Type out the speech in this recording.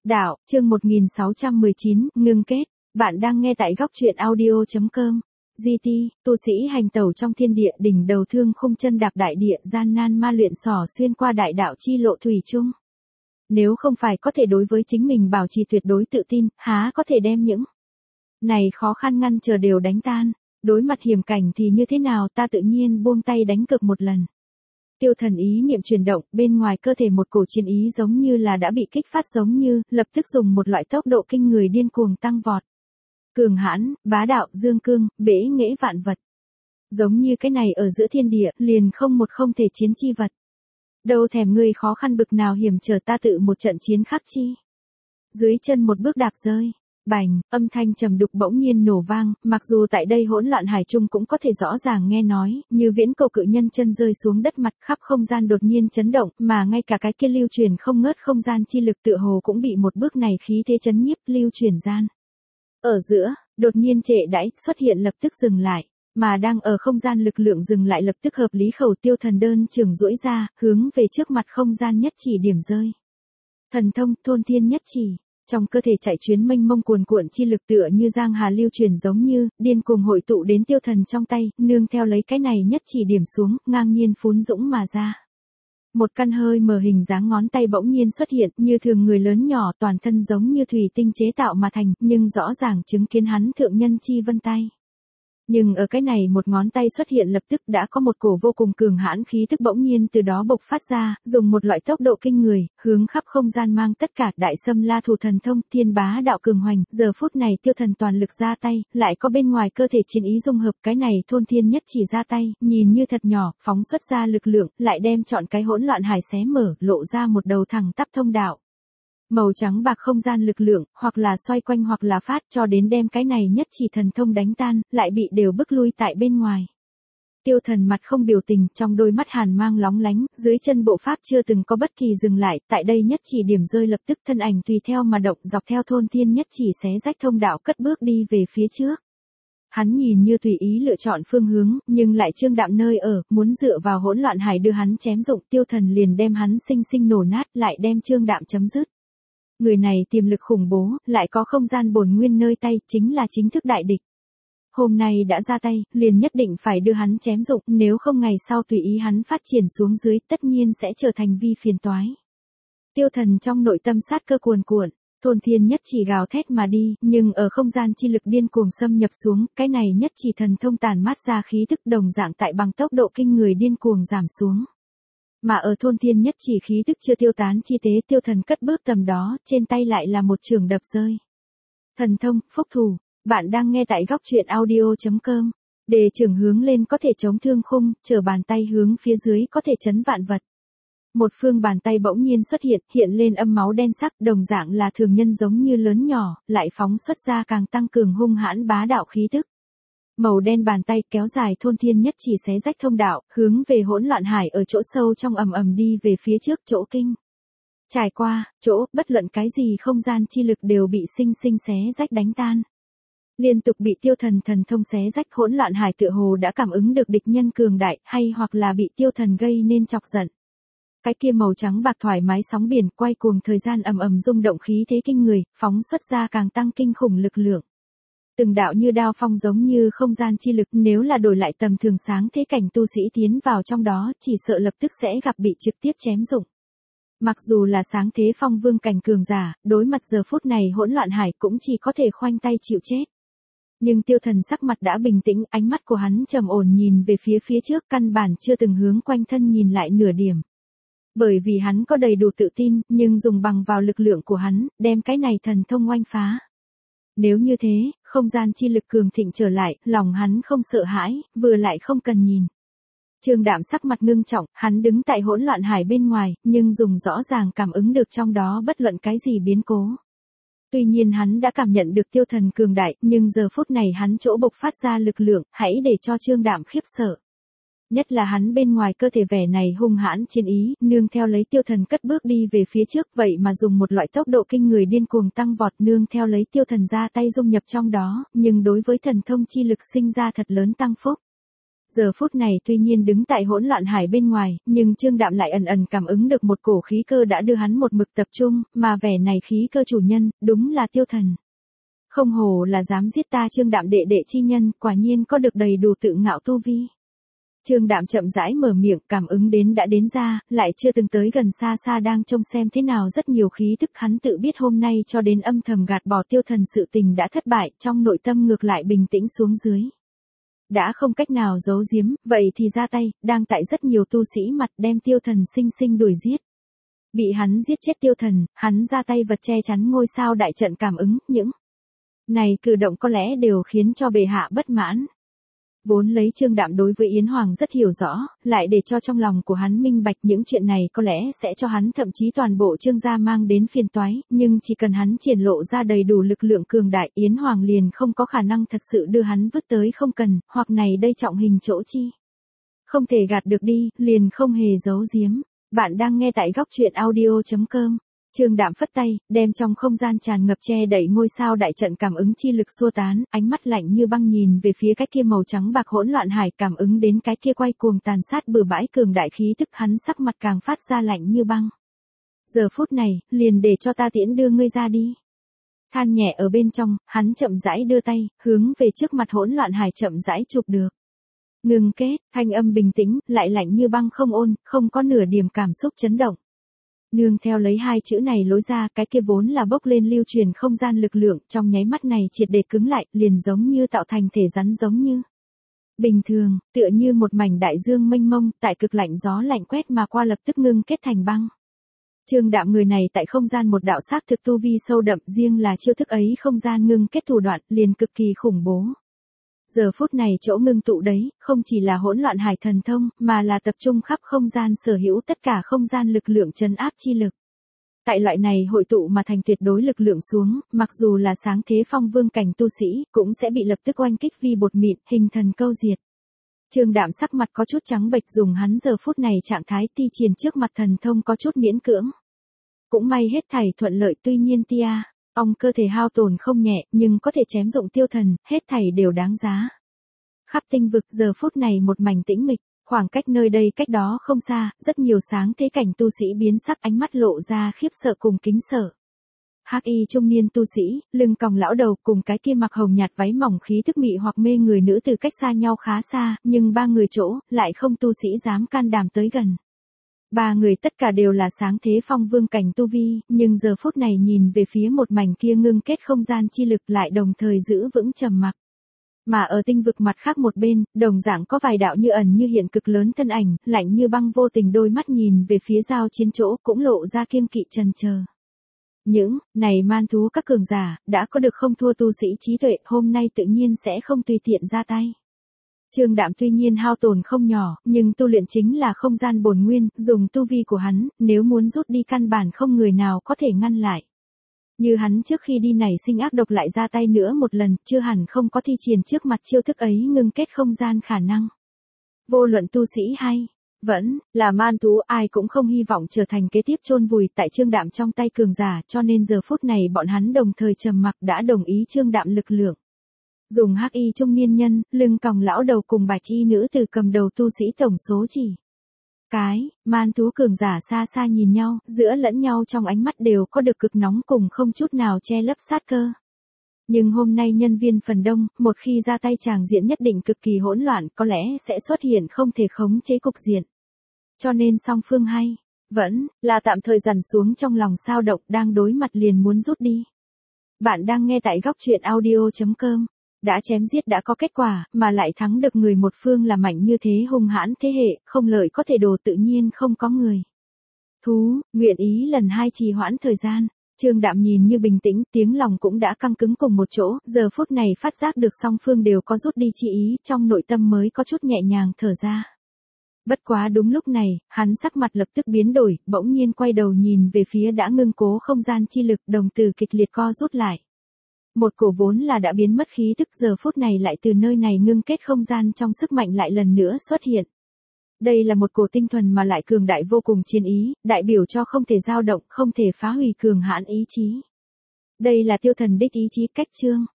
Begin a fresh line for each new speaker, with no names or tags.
Đạo, chương 1619, ngưng kết. Bạn đang nghe tại góc truyện audio.com. GT, tu sĩ hành tẩu trong thiên địa, đỉnh đầu thương khung, chân đạp đại địa, gian nan ma luyện xỏ xuyên qua đại đạo chi lộ thủy chung. Nếu không phải có thể đối với chính mình bảo trì tuyệt đối tự tin, há có thể đem những này khó khăn ngăn chờ đều đánh tan. Đối mặt hiểm cảnh thì như thế nào, ta tự nhiên buông tay đánh cược một lần. Tiêu Thần ý niệm chuyển động, bên ngoài cơ thể một cổ chiến ý giống như là đã bị kích phát, giống như lập tức dùng một loại tốc độ kinh người điên cuồng tăng vọt. Cường hãn, bá đạo, dương cương, bẽ nghễ vạn vật. Giống như cái này ở giữa thiên địa, liền không thể chiến chi vật. Đâu thèm ngươi khó khăn bực nào hiểm trở, ta tự một trận chiến khắc chi. Dưới chân một bước đạp rơi. Bành, âm thanh trầm đục bỗng nhiên nổ vang, mặc dù tại đây hỗn loạn hải chung cũng có thể rõ ràng nghe nói, như viễn cầu cự nhân chân rơi xuống đất, mặt khắp không gian đột nhiên chấn động, mà ngay cả cái kia lưu truyền không ngớt không gian chi lực tựa hồ cũng bị một bước này khí thế chấn nhiếp, lưu truyền gian. Ở giữa, đột nhiên trệ đãi, xuất hiện lập tức dừng lại, mà đang ở không gian lực lượng dừng lại lập tức hợp lý khẩu Tiêu Thần đơn trường duỗi ra, hướng về trước mặt không gian nhất chỉ điểm rơi. Thần thông, thôn thiên nhất chỉ. Trong cơ thể chạy chuyến mênh mông cuồn cuộn chi lực tựa như giang hà lưu truyền, giống như điên cuồng hội tụ đến Tiêu Thần trong tay, nương theo lấy cái này nhất chỉ điểm xuống, ngang nhiên phún dũng mà ra. Một căn hơi mờ hình dáng ngón tay bỗng nhiên xuất hiện, như thường người lớn nhỏ, toàn thân giống như thủy tinh chế tạo mà thành, nhưng rõ ràng chứng kiến hắn thượng nhân chi vân tay. Nhưng ở cái này một ngón tay xuất hiện lập tức đã có một cổ vô cùng cường hãn khí tức bỗng nhiên từ đó bộc phát ra, dùng một loại tốc độ kinh người, hướng khắp không gian mang tất cả đại xâm la thủ thần thông, thiên bá đạo cường hoành. Giờ phút này Tiêu Thần toàn lực ra tay, lại có bên ngoài cơ thể chiến ý dung hợp, cái này thôn thiên nhất chỉ ra tay, nhìn như thật nhỏ, phóng xuất ra lực lượng, lại đem chọn cái hỗn loạn hải xé mở, lộ ra một đầu thẳng tắp thông đạo. Màu trắng bạc không gian lực lượng, hoặc là xoay quanh hoặc là phát, cho đến đem cái này nhất chỉ thần thông đánh tan, lại bị đều bức lui tại bên ngoài. Tiêu Thần mặt không biểu tình, trong đôi mắt hàn mang lóng lánh, dưới chân bộ pháp chưa từng có bất kỳ dừng lại, tại đây nhất chỉ điểm rơi lập tức thân ảnh tùy theo mà động, dọc theo thôn thiên nhất chỉ xé rách thông đạo cất bước đi về phía trước. Hắn nhìn như tùy ý lựa chọn phương hướng, nhưng lại trương đạm nơi ở, muốn dựa vào hỗn loạn hải đưa hắn chém dụng, Tiêu Thần liền đem hắn sinh sinh nổ nát, lại đem trương đạm chấm dứt. Người này tiềm lực khủng bố, lại có không gian bổn nguyên nơi tay, chính là chính thức đại địch. Hôm nay đã ra tay, liền nhất định phải đưa hắn chém dụng, nếu không ngày sau tùy ý hắn phát triển xuống dưới, tất nhiên sẽ trở thành vi phiền toái. Tiêu Thần trong nội tâm sát cơ cuồn cuộn, thôn thiên nhất chỉ gào thét mà đi, nhưng ở không gian chi lực điên cuồng xâm nhập xuống, cái này nhất chỉ thần thông tàn mát ra khí tức đồng dạng tại bằng tốc độ kinh người điên cuồng giảm xuống. Mà ở thôn thiên nhất chỉ khí tức chưa tiêu tán chi tế, Tiêu Thần cất bước tầm đó, trên tay lại là một chưởng đập rơi. Thần thông, phúc thủ. Bạn đang nghe tại góc truyện audio.com. Đề chưởng hướng lên có thể chống thương khung, trở bàn tay hướng phía dưới có thể chấn vạn vật. Một phương bàn tay bỗng nhiên xuất hiện, hiện lên âm máu đen sắc, đồng dạng là thường nhân giống như lớn nhỏ, lại phóng xuất ra càng tăng cường hung hãn bá đạo khí tức. Màu đen bàn tay kéo dài thôn thiên nhất chỉ xé rách thông đạo, hướng về hỗn loạn hải ở chỗ sâu trong ầm ầm đi về phía trước, chỗ kinh. Trải qua, chỗ, bất luận cái gì không gian chi lực đều bị sinh sinh xé rách đánh tan. Liên tục bị Tiêu Thần thần thông xé rách, hỗn loạn hải tựa hồ đã cảm ứng được địch nhân cường đại, hay hoặc là bị Tiêu Thần gây nên chọc giận. Cái kia màu trắng bạc thoải mái sóng biển quay cuồng thời gian ầm ầm rung động khí thế kinh người, phóng xuất ra càng tăng kinh khủng lực lượng. Từng đạo như đao phong giống như không gian chi lực, nếu là đổi lại tầm thường sáng thế cảnh tu sĩ tiến vào trong đó, chỉ sợ lập tức sẽ gặp bị trực tiếp chém dụng. Mặc dù là sáng thế phong vương cảnh cường giả, đối mặt giờ phút này hỗn loạn hải cũng chỉ có thể khoanh tay chịu chết. Nhưng Tiêu Thần sắc mặt đã bình tĩnh, ánh mắt của hắn trầm ổn nhìn về phía trước, căn bản chưa từng hướng quanh thân nhìn lại nửa điểm. Bởi vì hắn có đầy đủ tự tin, nhưng dùng bằng vào lực lượng của hắn, đem cái này thần thông oanh phá. Nếu như thế, không gian chi lực cường thịnh trở lại, lòng hắn không sợ hãi, vừa lại không cần nhìn. Trương Đạm sắc mặt ngưng trọng, hắn đứng tại hỗn loạn hải bên ngoài, nhưng dùng rõ ràng cảm ứng được trong đó bất luận cái gì biến cố. Tuy nhiên hắn đã cảm nhận được Tiêu Thần cường đại, nhưng giờ phút này hắn chỗ bộc phát ra lực lượng, hãy để cho Trương Đạm khiếp sợ. Nhất là hắn bên ngoài cơ thể vẻ này hung hãn chiến ý, nương theo lấy Tiêu Thần cất bước đi về phía trước, vậy mà dùng một loại tốc độ kinh người điên cuồng tăng vọt, nương theo lấy Tiêu Thần ra tay dung nhập trong đó, nhưng đối với thần thông chi lực sinh ra thật lớn tăng phúc. Giờ phút này tuy nhiên đứng tại hỗn loạn hải bên ngoài, nhưng Trương Đạm lại ẩn ẩn cảm ứng được một cổ khí cơ đã đưa hắn một mực tập trung, mà vẻ này khí cơ chủ nhân, đúng là Tiêu Thần. Không hổ là dám giết ta Trương Đạm đệ đệ chi nhân, quả nhiên có được đầy đủ tự ngạo tu vi. Trương Đạm chậm rãi mở miệng, cảm ứng đến đã đến ra, lại chưa từng tới gần, xa xa đang trông xem thế nào rất nhiều khí tức, hắn tự biết hôm nay cho đến âm thầm gạt bỏ Tiêu Thần sự tình đã thất bại, trong nội tâm ngược lại bình tĩnh xuống dưới. Đã không cách nào giấu giếm, vậy thì ra tay, đang tại rất nhiều tu sĩ mặt đem Tiêu Thần sinh sinh đuổi giết. Bị hắn giết chết Tiêu Thần, hắn ra tay vật che chắn ngôi sao đại trận cảm ứng, những này cử động có lẽ đều khiến cho bệ hạ bất mãn. Vốn lấy Trương Đạm đối với Yến Hoàng rất hiểu rõ, lại để cho trong lòng của hắn minh bạch những chuyện này có lẽ sẽ cho hắn thậm chí toàn bộ Trương gia mang đến phiền toái, nhưng chỉ cần hắn triển lộ ra đầy đủ lực lượng cường đại, Yến Hoàng liền không có khả năng thật sự đưa hắn vứt tới không cần, hoặc này đây trọng hình chỗ chi. Không thể gạt được đi, liền không hề giấu giếm. Bạn đang nghe tại góc truyện audio.com. Trương Đạm phất tay, đem trong không gian tràn ngập che đậy ngôi sao đại trận cảm ứng chi lực xua tán, ánh mắt lạnh như băng nhìn về phía cái kia màu trắng bạc hỗn loạn hải, cảm ứng đến cái kia quay cuồng tàn sát bừa bãi cường đại khí tức, hắn sắc mặt càng phát ra lạnh như băng. Giờ phút này, liền để cho ta tiễn đưa ngươi ra đi. Than nhẹ ở bên trong, hắn chậm rãi đưa tay, hướng về trước mặt hỗn loạn hải chậm rãi chụp được. Ngừng kết, thanh âm bình tĩnh, lại lạnh như băng không ôn, không có nửa điểm cảm xúc chấn động. Nương theo lấy hai chữ này lối ra, cái kia vốn là bốc lên lưu truyền không gian lực lượng, trong nháy mắt này triệt để cứng lại, liền giống như tạo thành thể rắn giống như bình thường, tựa như một mảnh đại dương mênh mông, tại cực lạnh gió lạnh quét mà qua lập tức ngưng kết thành băng. Trương Đạm người này tại không gian một đạo xác thực tu vi sâu đậm, riêng là chiêu thức ấy không gian ngưng kết thủ đoạn, liền cực kỳ khủng bố. Giờ phút này chỗ ngưng tụ đấy, không chỉ là hỗn loạn hải thần thông, mà là tập trung khắp không gian sở hữu tất cả không gian lực lượng trấn áp chi lực. Tại loại này hội tụ mà thành tuyệt đối lực lượng xuống, mặc dù là sáng thế phong vương cảnh tu sĩ, cũng sẽ bị lập tức oanh kích vi bột mịn, hình thần câu diệt. Trương Đạm sắc mặt có chút trắng bệch, dùng hắn giờ phút này trạng thái ti triển trước mặt thần thông có chút miễn cưỡng. Cũng may hết thảy thuận lợi, tuy nhiên ông cơ thể hao tổn không nhẹ, nhưng có thể chém dụng Tiêu Thần, hết thảy đều đáng giá. Khắp tinh vực giờ phút này một mảnh tĩnh mịch, khoảng cách nơi đây cách đó không xa, rất nhiều sáng thế cảnh tu sĩ biến sắc, ánh mắt lộ ra khiếp sợ cùng kính sợ. Hắc y trung niên tu sĩ, lưng còng lão đầu cùng cái kia mặc hồng nhạt váy mỏng khí thức mị hoặc mê người nữ từ cách xa nhau khá xa, nhưng ba người chỗ, lại không tu sĩ dám can đảm tới gần. Ba người tất cả đều là sáng thế phong vương cảnh tu vi, nhưng giờ phút này nhìn về phía một mảnh kia ngưng kết không gian chi lực lại đồng thời giữ vững trầm mặc. Mà ở tinh vực mặt khác một bên, đồng dạng có vài đạo như ẩn như hiện cực lớn thân ảnh, lạnh như băng vô tình đôi mắt nhìn về phía giao chiến chỗ cũng lộ ra kiêng kỵ chần chờ. Những này man thú các cường giả, đã có được không thua tu sĩ trí tuệ, hôm nay tự nhiên sẽ không tùy tiện ra tay. Trương Đạm tuy nhiên hao tổn không nhỏ, nhưng tu luyện chính là không gian bổn nguyên, dùng tu vi của hắn, nếu muốn rút đi căn bản không người nào có thể ngăn lại. Như hắn trước khi đi nảy sinh ác độc lại ra tay nữa một lần, chưa hẳn không có thi triển trước mặt chiêu thức ấy ngưng kết không gian khả năng. Vô luận tu sĩ hay vẫn là man thú, ai cũng không hy vọng trở thành kế tiếp chôn vùi tại Trương Đạm trong tay cường giả, cho nên giờ phút này bọn hắn đồng thời trầm mặc đã đồng ý Trương Đạm lực lượng. Dùng hắc y trung niên nhân, lưng còng lão đầu cùng bạch y nữ từ cầm đầu tu sĩ tổng số chỉ. Man thú cường giả xa xa nhìn nhau, giữa lẫn nhau trong ánh mắt đều có được cực nóng cùng không chút nào che lấp sát cơ. Nhưng hôm nay nhân viên phần đông, một khi ra tay tràng diện nhất định cực kỳ hỗn loạn, có lẽ sẽ xuất hiện không thể khống chế cục diện. Cho nên song phương hay vẫn là tạm thời dằn xuống trong lòng sao động, đang đối mặt liền muốn rút đi. Bạn đang nghe tại góc truyện audio.com. Đã chém giết đã có kết quả, mà lại thắng được người một phương là mạnh như thế hung hãn thế hệ, không lợi có thể đồ tự nhiên không có người. Thú, nguyện ý lần hai trì hoãn thời gian. Trương Đạm nhìn như bình tĩnh, tiếng lòng cũng đã căng cứng cùng một chỗ, giờ phút này phát giác được song phương đều có rút đi chi ý, trong nội tâm mới có chút nhẹ nhàng thở ra. Bất quá đúng lúc này, hắn sắc mặt lập tức biến đổi, bỗng nhiên quay đầu nhìn về phía đã ngưng cố không gian chi lực, đồng tử kịch liệt co rút lại. Một cổ vốn là đã biến mất khí tức giờ phút này lại từ nơi này ngưng kết không gian trong sức mạnh lại lần nữa xuất hiện. Đây là một cổ tinh thuần mà lại cường đại vô cùng chiến ý, đại biểu cho không thể dao động, không thể phá hủy cường hãn ý chí. Đây là Tiêu Thần đích ý chí cách chương.